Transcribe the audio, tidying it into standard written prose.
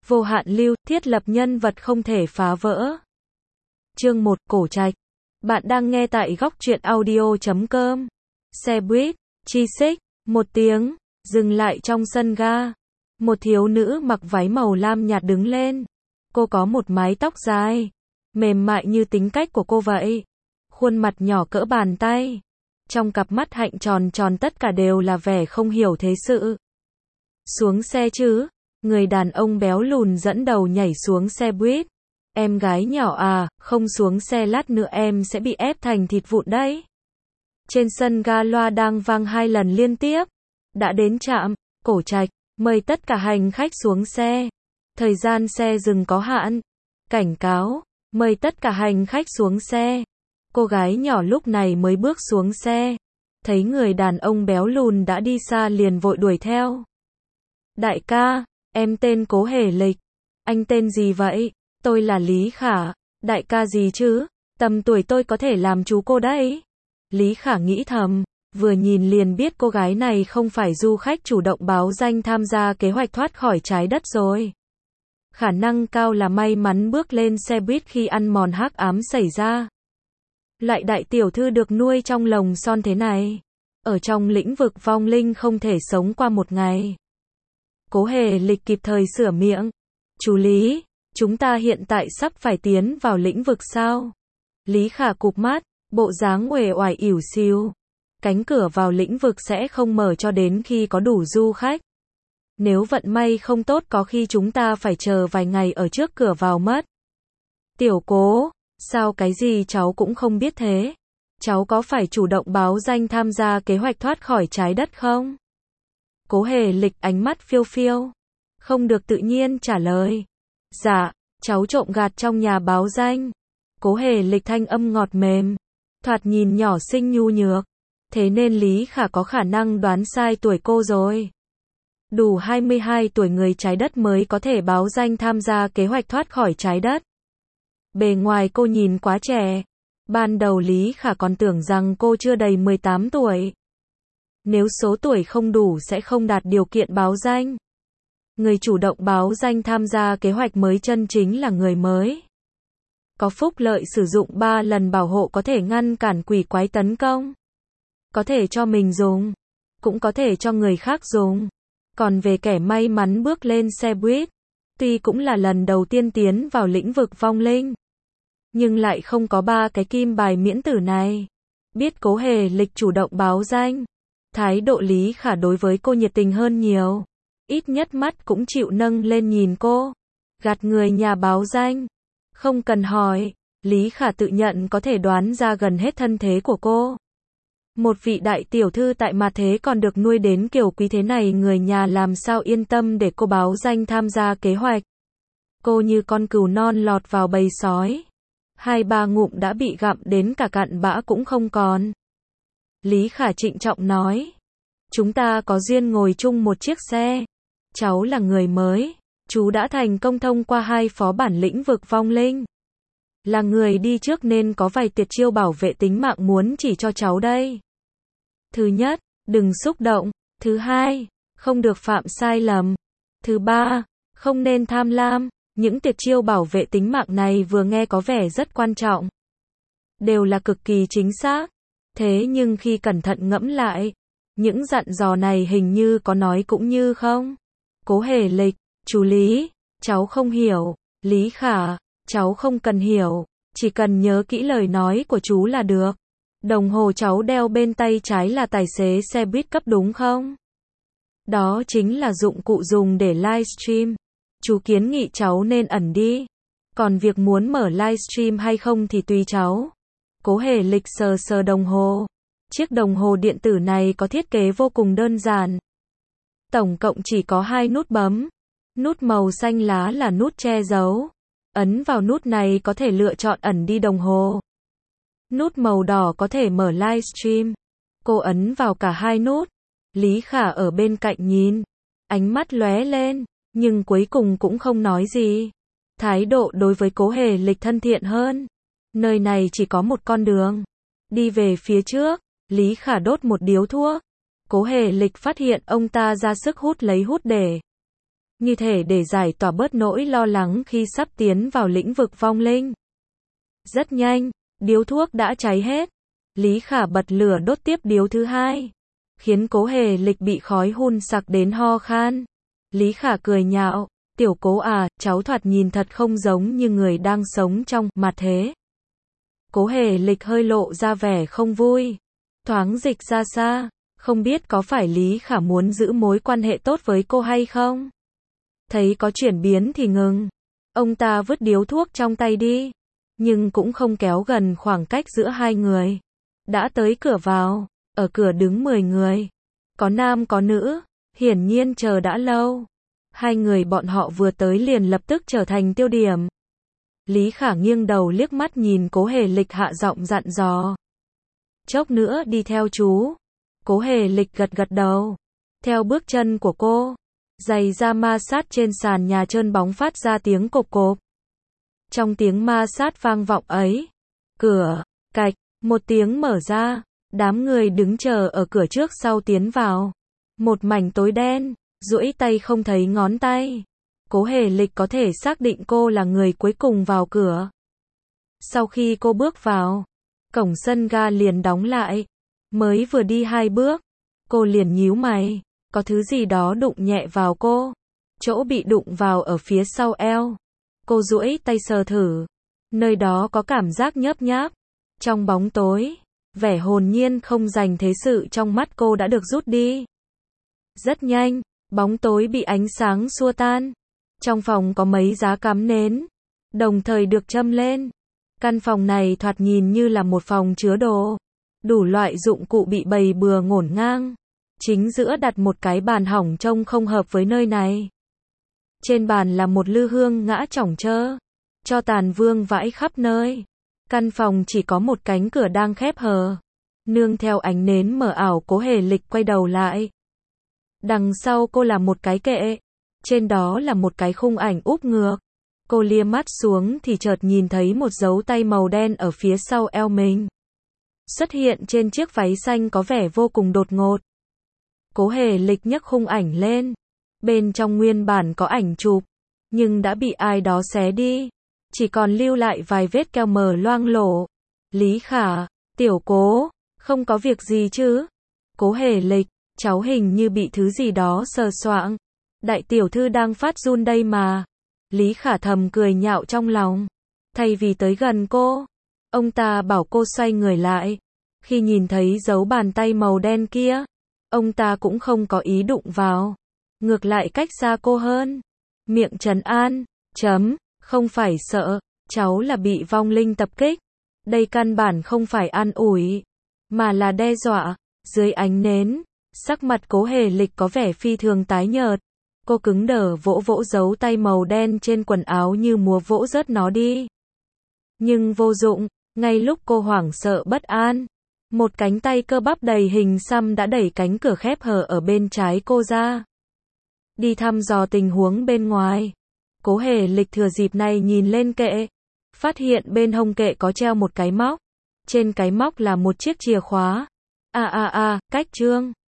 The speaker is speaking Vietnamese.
Vô hạn lưu, thiết lập nhân vật không thể phá vỡ. Chương 1, Cổ Trạch. Bạn đang nghe tại góc truyện audio.com. Xe buýt, chi xích, một tiếng, dừng lại trong sân ga. Một thiếu nữ mặc váy màu lam nhạt đứng lên. Cô có một mái tóc dài, mềm mại như tính cách của cô vậy. Khuôn mặt nhỏ cỡ bàn tay. Trong cặp mắt hạnh tròn tròn tất cả đều là vẻ không hiểu thế sự. Xuống xe chứ? Người đàn ông béo lùn dẫn đầu nhảy xuống xe buýt. Em gái nhỏ à, không xuống xe lát nữa em sẽ bị ép thành thịt vụn đấy. Trên sân ga loa đang vang 2 lần liên tiếp. Đã đến trạm, Cổ Trạch, mời tất cả hành khách xuống xe. Thời gian xe dừng có hạn. Cảnh cáo, mời tất cả hành khách xuống xe. Cô gái nhỏ lúc này mới bước xuống xe. Thấy người đàn ông béo lùn đã đi xa liền vội đuổi theo. Đại ca, em tên Cố Hề Lịch. Anh tên gì vậy? Tôi là Lý Khả. Đại ca gì chứ? Tầm tuổi tôi có thể làm chú cô đấy. Lý Khả nghĩ thầm, vừa nhìn liền biết cô gái này không phải du khách chủ động báo danh tham gia kế hoạch thoát khỏi trái đất rồi. Khả năng cao là may mắn bước lên xe buýt khi ăn mòn hắc ám xảy ra. Lại đại tiểu thư được nuôi trong lồng son thế này. Ở trong lĩnh vực vong linh không thể sống qua một ngày. Cố Hề Lịch kịp thời sửa miệng. Chú Lý, chúng ta hiện tại sắp phải tiến vào lĩnh vực sao? Lý Khả cụp mắt, bộ dáng uể oải ỉu xìu. Cánh cửa vào lĩnh vực sẽ không mở cho đến khi có đủ du khách. Nếu vận may không tốt có khi chúng ta phải chờ vài ngày ở trước cửa vào mất. Tiểu Cố, sao cái gì cháu cũng không biết thế? Cháu có phải chủ động báo danh tham gia kế hoạch thoát khỏi trái đất không? Cố Hề Lịch ánh mắt phiêu phiêu. Không được tự nhiên trả lời. Dạ, cháu trộm gạt trong nhà báo danh. Cố Hề Lịch thanh âm ngọt mềm. Thoạt nhìn nhỏ xinh nhu nhược. Thế nên Lý Khả có khả năng đoán sai tuổi cô rồi. Đủ 22 tuổi người trái đất mới có thể báo danh tham gia kế hoạch thoát khỏi trái đất. Bề ngoài cô nhìn quá trẻ. Ban đầu Lý Khả còn tưởng rằng cô chưa đầy 18 tuổi. Nếu số tuổi không đủ sẽ không đạt điều kiện báo danh. Người chủ động báo danh tham gia kế hoạch mới chân chính là người mới. Có phúc lợi sử dụng 3 lần bảo hộ có thể ngăn cản quỷ quái tấn công. Có thể cho mình dùng, cũng có thể cho người khác dùng. Còn về kẻ may mắn bước lên xe buýt, tuy cũng là lần đầu tiên tiến vào lĩnh vực vong linh, nhưng lại không có 3 cái kim bài miễn tử này. Biết Cố Hề Lịch chủ động báo danh, thái độ Lý Khả đối với cô nhiệt tình hơn nhiều. Ít nhất mắt cũng chịu nâng lên nhìn cô. Gạt người nhà báo danh. Không cần hỏi, Lý Khả tự nhận có thể đoán ra gần hết thân thế của cô. Một vị đại tiểu thư tại mặt thế còn được nuôi đến kiểu quý thế này, người nhà làm sao yên tâm để cô báo danh tham gia kế hoạch. Cô như con cừu non lọt vào bầy sói. 2-3 ngụm đã bị gặm đến cả cặn bã cũng không còn. Lý Khả trịnh trọng nói. Chúng ta có duyên ngồi chung một chiếc xe. Cháu là người mới. Chú đã thành công thông qua 2 phó bản lĩnh vực vong linh. Là người đi trước nên có vài tuyệt chiêu bảo vệ tính mạng muốn chỉ cho cháu đây. Thứ nhất, đừng xúc động. Thứ hai, không được phạm sai lầm. Thứ ba, không nên tham lam. Những tuyệt chiêu bảo vệ tính mạng này vừa nghe có vẻ rất quan trọng. Đều là cực kỳ chính xác. Thế nhưng khi cẩn thận ngẫm lại, những dặn dò này hình như có nói cũng như không. Cố Hề Lịch, chú Lý, cháu không hiểu. Lý Khả, cháu không cần hiểu, chỉ cần nhớ kỹ lời nói của chú là được. Đồng hồ cháu đeo bên tay trái là tài xế xe buýt cấp đúng không? Đó chính là dụng cụ dùng để livestream. Chú kiến nghị cháu nên ẩn đi. Còn việc muốn mở livestream hay không thì tùy cháu. Cố Hề Lịch sờ sờ đồng hồ. Chiếc đồng hồ điện tử này có thiết kế vô cùng đơn giản. Tổng cộng chỉ có 2 nút bấm. Nút màu xanh lá là nút che giấu. Ấn vào nút này có thể lựa chọn ẩn đi đồng hồ. Nút màu đỏ có thể mở livestream. Cô ấn vào cả 2 nút. Lý Khả ở bên cạnh nhìn. Ánh mắt lóe lên, nhưng cuối cùng cũng không nói gì. Thái độ đối với Cố Hề Lịch thân thiện hơn. Nơi này chỉ có một con đường. Đi về phía trước, Lý Khả đốt một điếu thuốc. Cố Hề Lịch phát hiện ông ta ra sức hút lấy hút để. như thể để giải tỏa bớt nỗi lo lắng khi sắp tiến vào lĩnh vực vong linh. Rất nhanh, điếu thuốc đã cháy hết. Lý Khả bật lửa đốt tiếp điếu thứ hai, khiến Cố Hề Lịch bị khói hun sặc đến ho khan. Lý Khả cười nhạo, tiểu Cố à, cháu thoạt nhìn thật không giống như người đang sống trong mặt thế. Cố Hề Lịch hơi lộ ra vẻ không vui, thoáng dịch ra xa, không biết có phải Lý Khả muốn giữ mối quan hệ tốt với cô hay không. Thấy có chuyển biến thì ngừng, ông ta vứt điếu thuốc trong tay đi, nhưng cũng không kéo gần khoảng cách giữa hai người. Đã tới cửa vào, ở cửa đứng 10 người, có nam có nữ, hiển nhiên chờ đã lâu. Hai người bọn họ vừa tới liền lập tức trở thành tiêu điểm. Lý Khả nghiêng đầu liếc mắt nhìn Cố Hề Lịch, hạ giọng dặn dò. Chốc nữa đi theo chú. Cố Hề Lịch gật gật đầu. Theo bước chân của cô, giày da ma sát trên sàn nhà trơn bóng phát ra tiếng cộp cộp. Trong tiếng ma sát vang vọng ấy, cửa, cạch, một tiếng mở ra, đám người đứng chờ ở cửa trước sau tiến vào. Một mảnh tối đen, duỗi tay không thấy ngón tay. Cố Hề Lịch có thể xác định cô là người cuối cùng vào cửa. Sau khi cô bước vào, cổng sân ga liền đóng lại. Mới vừa đi 2 bước, cô liền nhíu mày, có thứ gì đó đụng nhẹ vào cô. Chỗ bị đụng vào ở phía sau eo. Cô duỗi tay sờ thử, nơi đó có cảm giác nhớp nháp. Trong bóng tối, vẻ hồn nhiên không dành thế sự trong mắt cô đã được rút đi. Rất nhanh, bóng tối bị ánh sáng xua tan. Trong phòng có mấy giá cắm nến, đồng thời được châm lên. Căn phòng này thoạt nhìn như là một phòng chứa đồ. Đủ loại dụng cụ bị bày bừa ngổn ngang. Chính giữa đặt một cái bàn hỏng trông không hợp với nơi này. Trên bàn là một lư hương ngã chỏng trơ, tro tàn vương vãi khắp nơi. Căn phòng chỉ có một cánh cửa đang khép hờ. Nương theo ánh nến mờ ảo, Cố Hề Lịch quay đầu lại. Đằng sau cô là một cái kệ. Trên đó là một cái khung ảnh úp ngược. Cô lia mắt xuống thì chợt nhìn thấy một dấu tay màu đen ở phía sau eo mình. Xuất hiện trên chiếc váy xanh có vẻ vô cùng đột ngột. Cố Hề Lịch nhấc khung ảnh lên. Bên trong nguyên bản có ảnh chụp, nhưng đã bị ai đó xé đi. Chỉ còn lưu lại vài vết keo mờ loang lổ. Lý Khả, tiểu Cố, không có việc gì chứ? Cố Hề Lịch, cháu hình như bị thứ gì đó sờ soạng. Đại tiểu thư đang phát run đây mà. Lý Khả thầm cười nhạo trong lòng. Thay vì tới gần cô, ông ta bảo cô xoay người lại. Khi nhìn thấy dấu bàn tay màu đen kia, ông ta cũng không có ý đụng vào. Ngược lại cách xa cô hơn. Miệng trấn an, không phải sợ, cháu là bị vong linh tập kích. Đây căn bản không phải an ủi, mà là đe dọa. Dưới ánh nến, sắc mặt Cố Hề Lịch có vẻ phi thường tái nhợt. Cô cứng đờ vỗ vỗ dấu tay màu đen trên quần áo như múa vỗ rớt nó đi. Nhưng vô dụng, ngay lúc cô hoảng sợ bất an, một cánh tay cơ bắp đầy hình xăm đã đẩy cánh cửa khép hờ ở bên trái cô ra. Đi thăm dò tình huống bên ngoài. Cố Hề Lịch thừa dịp này nhìn lên kệ, phát hiện bên hông kệ có treo một cái móc. Trên cái móc là một chiếc chìa khóa. Cách trương.